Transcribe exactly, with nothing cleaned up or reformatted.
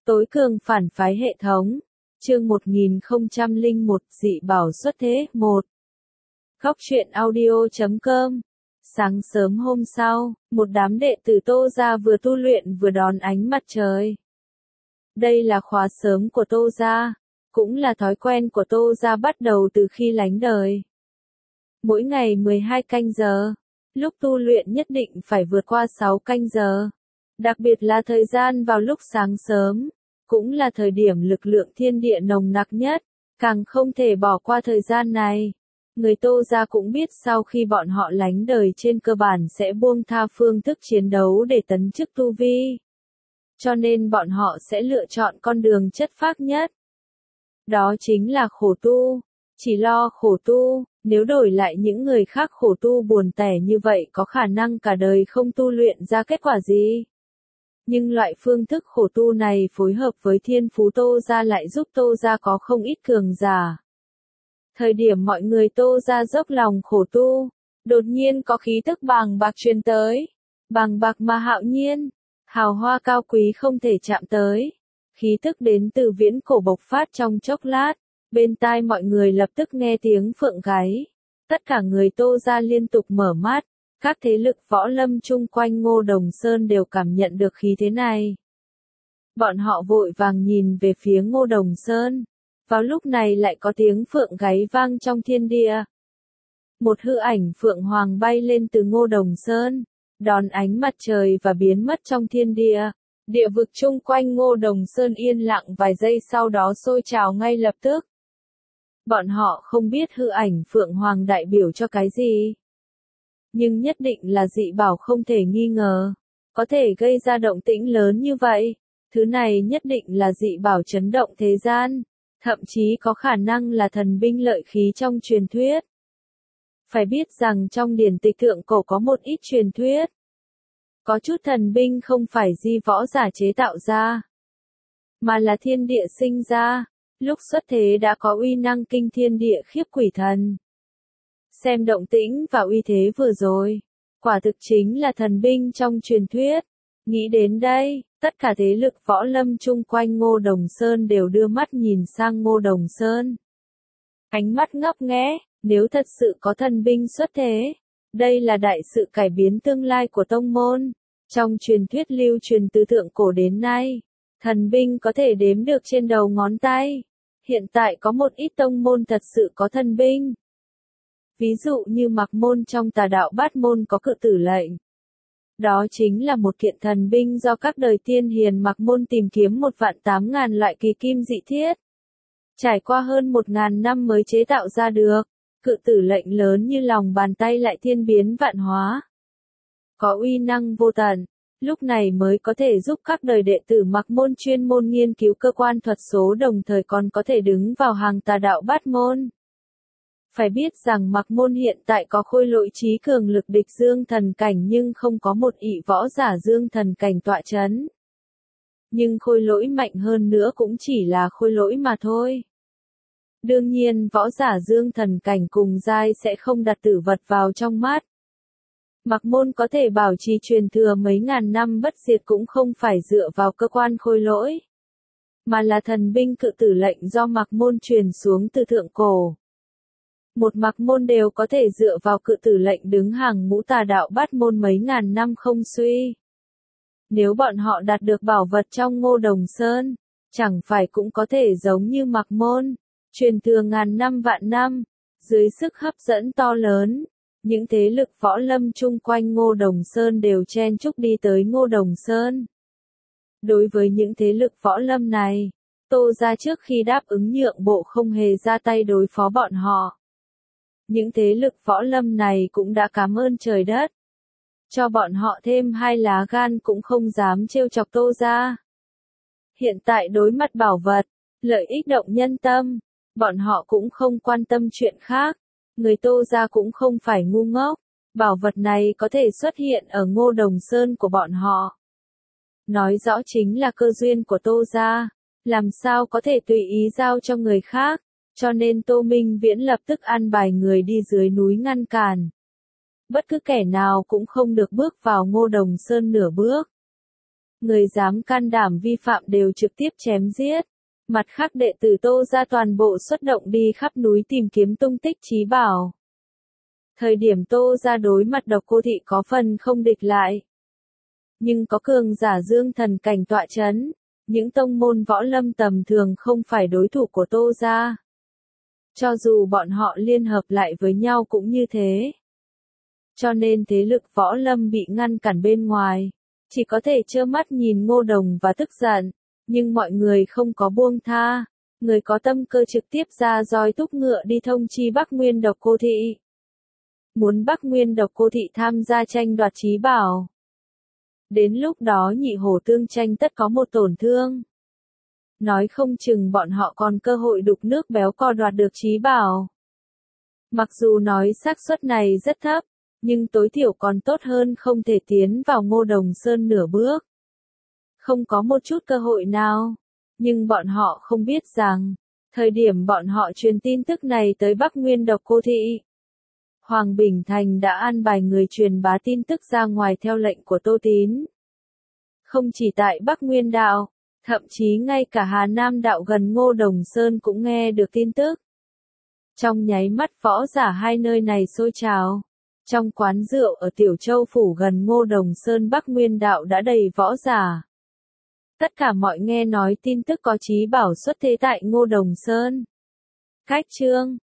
Tối cường phản phái hệ thống. Chương một nghìn không trăm lẻ một dị bảo xuất thế. một. Góc truyện audio chấm com. Sáng sớm hôm sau, một đám đệ tử Tô gia vừa tu luyện vừa đón ánh mặt trời. Đây là khóa sớm của Tô gia, cũng là thói quen của Tô gia bắt đầu từ khi lánh đời. Mỗi ngày mười hai canh giờ, lúc tu luyện nhất định phải vượt qua sáu canh giờ. Đặc biệt là thời gian vào lúc sáng sớm, cũng là thời điểm lực lượng thiên địa nồng nặc nhất, càng không thể bỏ qua thời gian này. Người Tô gia cũng biết sau khi bọn họ lánh đời trên cơ bản sẽ buông tha phương thức chiến đấu để tấn chức tu vi. Cho nên bọn họ sẽ lựa chọn con đường chất phác nhất. Đó chính là khổ tu, chỉ lo khổ tu, nếu đổi lại những người khác khổ tu buồn tẻ như vậy có khả năng cả đời không tu luyện ra kết quả gì. Nhưng loại phương thức khổ tu này phối hợp với thiên phú Tô gia lại giúp Tô gia có không ít cường giả. Thời điểm mọi người Tô gia dốc lòng khổ tu, đột nhiên có khí tức bàng bạc truyền tới. Bàng bạc mà hạo nhiên, hào hoa cao quý không thể chạm tới. Khí tức đến từ viễn cổ bộc phát trong chốc lát, bên tai mọi người lập tức nghe tiếng phượng gáy. Tất cả người Tô gia liên tục mở mắt, các thế lực võ lâm chung quanh Ngô Đồng Sơn đều cảm nhận được khí thế này. Bọn họ vội vàng nhìn về phía Ngô Đồng Sơn. Vào lúc này lại có tiếng phượng gáy vang trong thiên địa. Một hư ảnh phượng hoàng bay lên từ Ngô Đồng Sơn, đón ánh mặt trời và biến mất trong thiên địa. Địa vực chung quanh Ngô Đồng Sơn yên lặng vài giây sau đó sôi trào ngay lập tức. Bọn họ không biết hư ảnh phượng hoàng đại biểu cho cái gì. Nhưng nhất định là dị bảo không thể nghi ngờ. Có thể gây ra động tĩnh lớn như vậy. Thứ này nhất định là dị bảo chấn động thế gian. Thậm chí có khả năng là thần binh lợi khí trong truyền thuyết. Phải biết rằng trong điển tịch thượng cổ có một ít truyền thuyết. Có chút thần binh không phải di võ giả chế tạo ra, mà là thiên địa sinh ra, lúc xuất thế đã có uy năng kinh thiên địa khiếp quỷ thần. Xem động tĩnh và uy thế vừa rồi, quả thực chính là thần binh trong truyền thuyết. Nghĩ đến đây, tất cả thế lực võ lâm chung quanh Ngô Đồng Sơn đều đưa mắt nhìn sang Ngô Đồng Sơn. Ánh mắt ngấp nghé, nếu thật sự có thần binh xuất thế, đây là đại sự cải biến tương lai của tông môn. Trong truyền thuyết lưu truyền từ thượng cổ đến nay, thần binh có thể đếm được trên đầu ngón tay. Hiện tại có một ít tông môn thật sự có thần binh. Ví dụ như Mạc môn trong Tà đạo Bát môn có Cự Tử lệnh. Đó chính là một kiện thần binh do các đời tiên hiền Mạc môn tìm kiếm một vạn tám ngàn loại kỳ kim dị thiết. Trải qua hơn một ngàn năm mới chế tạo ra được. Cự Tử lệnh lớn như lòng bàn tay lại thiên biến vạn hóa. Có uy năng vô tận, lúc này mới có thể giúp các đời đệ tử Mạc môn chuyên môn nghiên cứu cơ quan thuật số đồng thời còn có thể đứng vào hàng Tà đạo Bát môn. Phải biết rằng Mạc môn hiện tại có khôi lỗi trí cường lực địch dương thần cảnh nhưng không có một ỷ võ giả dương thần cảnh tọa chấn. Nhưng khôi lỗi mạnh hơn nữa cũng chỉ là khôi lỗi mà thôi. Đương nhiên võ giả dương thần cảnh cùng giai sẽ không đặt tử vật vào trong mắt. Mạc môn có thể bảo trì truyền thừa mấy ngàn năm bất diệt cũng không phải dựa vào cơ quan khôi lỗi, mà là thần binh Cự Tử lệnh do Mạc môn truyền xuống từ thượng cổ. Một Mạc môn đều có thể dựa vào Cự Tử lệnh đứng hàng ngũ Tà đạo Bát môn mấy ngàn năm không suy. Nếu bọn họ đạt được bảo vật trong Ngô Đồng Sơn, chẳng phải cũng có thể giống như Mạc môn, truyền thừa ngàn năm vạn năm, dưới sức hấp dẫn to lớn. Những thế lực võ lâm chung quanh Ngô Đồng Sơn đều chen chúc đi tới Ngô Đồng Sơn. Đối với những thế lực võ lâm này, Tô gia trước khi đáp ứng nhượng bộ không hề ra tay đối phó bọn họ. Những thế lực võ lâm này cũng đã cảm ơn trời đất. Cho bọn họ thêm hai lá gan cũng không dám trêu chọc Tô gia. Hiện tại đối mặt bảo vật, lợi ích động nhân tâm, bọn họ cũng không quan tâm chuyện khác. Người Tô gia cũng không phải ngu ngốc, bảo vật này có thể xuất hiện ở Ngô Đồng Sơn của bọn họ. Nói rõ chính là cơ duyên của Tô gia, làm sao có thể tùy ý giao cho người khác, cho nên Tô Minh Viễn lập tức an bài người đi dưới núi ngăn cản. Bất cứ kẻ nào cũng không được bước vào Ngô Đồng Sơn nửa bước. Người dám can đảm vi phạm đều trực tiếp chém giết. Mặt khác đệ tử Tô gia toàn bộ xuất động đi khắp núi tìm kiếm tung tích trí bảo. Thời điểm Tô gia đối mặt Độc Cô Thị có phần không địch lại. Nhưng có cường giả dương thần cảnh tọa chấn, những tông môn võ lâm tầm thường không phải đối thủ của Tô gia. Cho dù bọn họ liên hợp lại với nhau cũng như thế. Cho nên thế lực võ lâm bị ngăn cản bên ngoài, chỉ có thể trơ mắt nhìn Ngô Đồng và tức giận, nhưng mọi người không có buông tha, người có tâm cơ trực tiếp ra roi thúc ngựa đi thông chi Bắc Nguyên Độc Cô Thị. Muốn Bắc Nguyên Độc Cô Thị tham gia tranh đoạt trí bảo. Đến lúc đó nhị hổ tương tranh tất có một tổn thương. Nói không chừng bọn họ còn cơ hội đục nước béo cò đoạt được trí bảo. Mặc dù nói xác suất này rất thấp, nhưng tối thiểu còn tốt hơn không thể tiến vào Ngô Đồng Sơn nửa bước. Không có một chút cơ hội nào, nhưng bọn họ không biết rằng, thời điểm bọn họ truyền tin tức này tới Bắc Nguyên Độc Cô Thị, Hoàng Bình Thành đã an bài người truyền bá tin tức ra ngoài theo lệnh của Tô Tín. Không chỉ tại Bắc Nguyên Đạo, thậm chí ngay cả Hà Nam Đạo gần Ngô Đồng Sơn cũng nghe được tin tức. Trong nháy mắt võ giả hai nơi này sôi trào. Trong quán rượu ở Tiểu Châu Phủ gần Ngô Đồng Sơn Bắc Nguyên Đạo đã đầy võ giả. Tất cả mọi nghe nói tin tức có trí bảo xuất thế tại Ngô Đồng Sơn. Cách chương